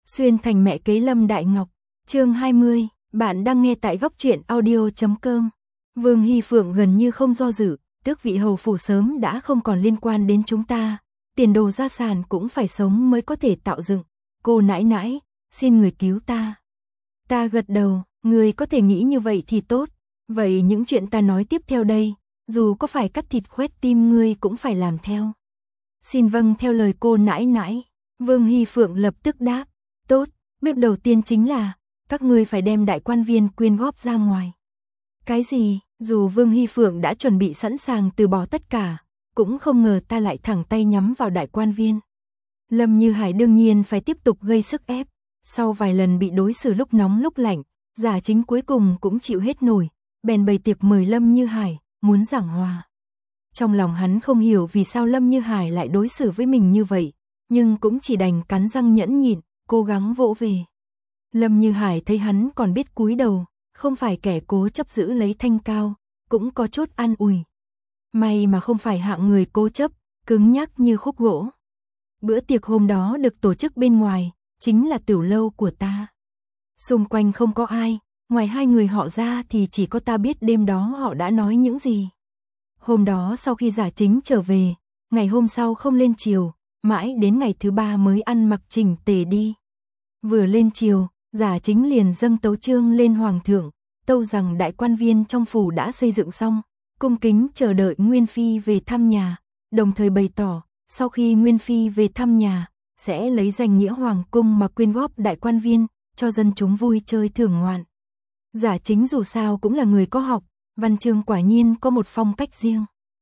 Xuyên thành mẹ kế Lâm Đại Ngọc, chương 20, bạn đang nghe tại góc truyện audio.com. Vương Hy Phượng gần như không do dự, tước vị hầu phủ sớm đã không còn liên quan đến chúng ta, tiền đồ gia sản cũng phải sống mới có thể tạo dựng. Cô nãi nãi, xin người cứu ta. Ta gật đầu, người có thể nghĩ như vậy thì tốt, vậy những chuyện ta nói tiếp theo đây, dù có phải cắt thịt khoét tim ngươi cũng phải làm theo. Xin vâng theo lời cô nãi nãi. Vương Hy Phượng lập tức đáp, tốt, bước đầu tiên chính là, các ngươi phải đem đại quan viên quyên góp ra ngoài. Cái gì? Dù Vương Hy Phượng đã chuẩn bị sẵn sàng từ bỏ tất cả, cũng không ngờ ta lại thẳng tay nhắm vào đại quan viên. Lâm Như Hải đương nhiên phải tiếp tục gây sức ép, sau vài lần bị đối xử lúc nóng lúc lạnh, Giả Chính cuối cùng cũng chịu hết nổi, bèn bày tiệc mời Lâm Như Hải, muốn giảng hòa. Trong lòng hắn không hiểu vì sao Lâm Như Hải lại đối xử với mình như vậy, nhưng cũng chỉ đành cắn răng nhẫn nhịn, cố gắng vỗ về. Lâm Như Hải thấy hắn còn biết cúi đầu, không phải kẻ cố chấp giữ lấy thanh cao, cũng có chút an ủi. May mà không phải hạng người cố chấp, cứng nhắc như khúc gỗ. Bữa tiệc hôm đó được tổ chức bên ngoài, chính là tiểu lâu của ta. Xung quanh không có ai, ngoài hai người họ ra thì chỉ có ta biết đêm đó họ đã nói những gì. Hôm đó sau khi Giả Chính trở về, ngày hôm sau không lên chiều, mãi đến ngày thứ ba mới ăn mặc chỉnh tề đi. Vừa lên chiều, Giả Chính liền dâng tấu chương lên hoàng thượng, tâu rằng đại quan viên trong phủ đã xây dựng xong, cung kính chờ đợi Nguyên Phi về thăm nhà, đồng thời bày tỏ, sau khi Nguyên Phi về thăm nhà, sẽ lấy danh nghĩa hoàng cung mà quyên góp đại quan viên, cho dân chúng vui chơi thưởng ngoạn. Giả Chính dù sao cũng là người có học, văn chương quả nhiên có một phong cách riêng.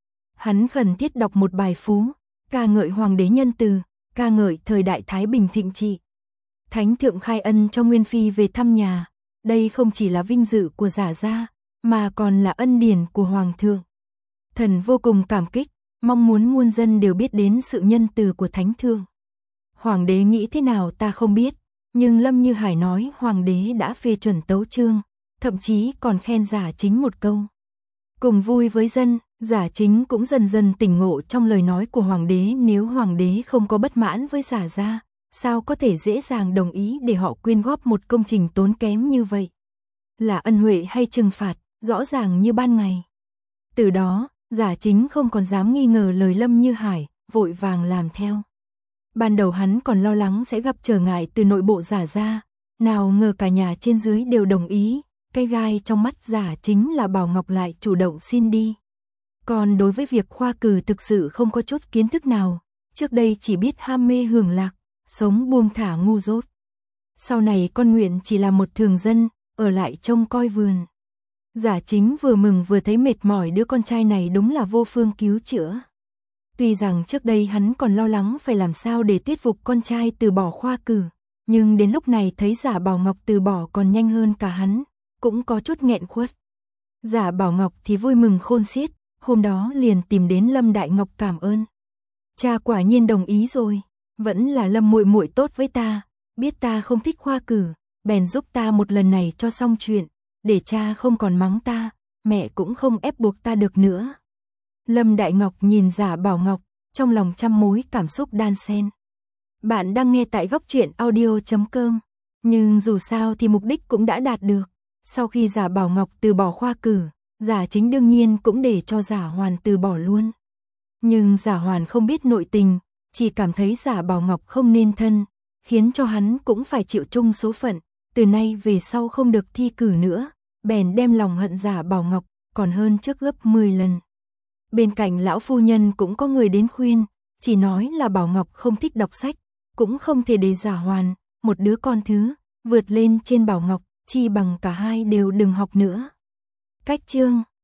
Hắn khẩn thiết đọc một bài phú, ca ngợi hoàng đế nhân từ, ca ngợi thời đại Thái Bình thịnh trị. Thánh thượng khai ân cho Nguyên Phi về thăm nhà, đây không chỉ là vinh dự của Giả gia, mà còn là ân điển của hoàng thượng. Thần vô cùng cảm kích, mong muốn muôn dân đều biết đến sự nhân từ của thánh thượng. Hoàng đế nghĩ thế nào ta không biết, nhưng Lâm Như Hải nói hoàng đế đã phê chuẩn tấu chương, thậm chí còn khen Giả Chính một câu. Cùng vui với dân, Giả Chính cũng dần dần tỉnh ngộ trong lời nói của hoàng đế, nếu hoàng đế không có bất mãn với Giả gia, sao có thể dễ dàng đồng ý để họ quyên góp một công trình tốn kém như vậy? Là ân huệ hay trừng phạt, rõ ràng như ban ngày. Từ đó, Giả Chính không còn dám nghi ngờ lời Lâm Như Hải, vội vàng làm theo. Ban đầu hắn còn lo lắng sẽ gặp trở ngại từ nội bộ Giả gia, nào ngờ cả nhà trên dưới đều đồng ý, cái gai trong mắt Giả Chính là Bảo Ngọc lại chủ động xin đi. Còn đối với việc khoa cử thực sự không có chút kiến thức nào, trước đây chỉ biết ham mê hưởng lạc, sống buông thả ngu dốt. Sau này con nguyện chỉ là một thường dân, ở lại trông coi vườn. Giả Chính vừa mừng vừa thấy mệt mỏi, đứa con trai này đúng là vô phương cứu chữa. Tuy rằng trước đây hắn còn lo lắng phải làm sao để thuyết phục con trai từ bỏ khoa cử, nhưng đến lúc này thấy Giả Bảo Ngọc từ bỏ còn nhanh hơn cả hắn, cũng có chút nghẹn khuất. Giả Bảo Ngọc thì vui mừng khôn xiết, hôm đó liền tìm đến Lâm Đại Ngọc cảm ơn. Cha quả nhiên đồng ý rồi, vẫn là Lâm muội muội tốt với ta, biết ta không thích khoa cử, bèn giúp ta một lần này cho xong chuyện, để cha không còn mắng ta, mẹ cũng không ép buộc ta được nữa. Lâm Đại Ngọc nhìn Giả Bảo Ngọc, trong lòng trăm mối cảm xúc đan xen. Bạn đang nghe tại góc truyện audio.com, nhưng dù sao thì mục đích cũng đã đạt được. Sau khi Giả Bảo Ngọc từ bỏ khoa cử, Giả Chính đương nhiên cũng để cho Giả Hoàn từ bỏ luôn. Nhưng Giả Hoàn không biết nội tình, chỉ cảm thấy Giả Bảo Ngọc không nên thân, khiến cho hắn cũng phải chịu chung số phận, từ nay về sau không được thi cử nữa, bèn đem lòng hận Giả Bảo Ngọc, còn hơn trước gấp 10 lần. Bên cạnh lão phu nhân cũng có người đến khuyên, chỉ nói là Bảo Ngọc không thích đọc sách, cũng không thể để Giả Hoàn, một đứa con thứ, vượt lên trên Bảo Ngọc, chi bằng cả hai đều đừng học nữa. Cách chương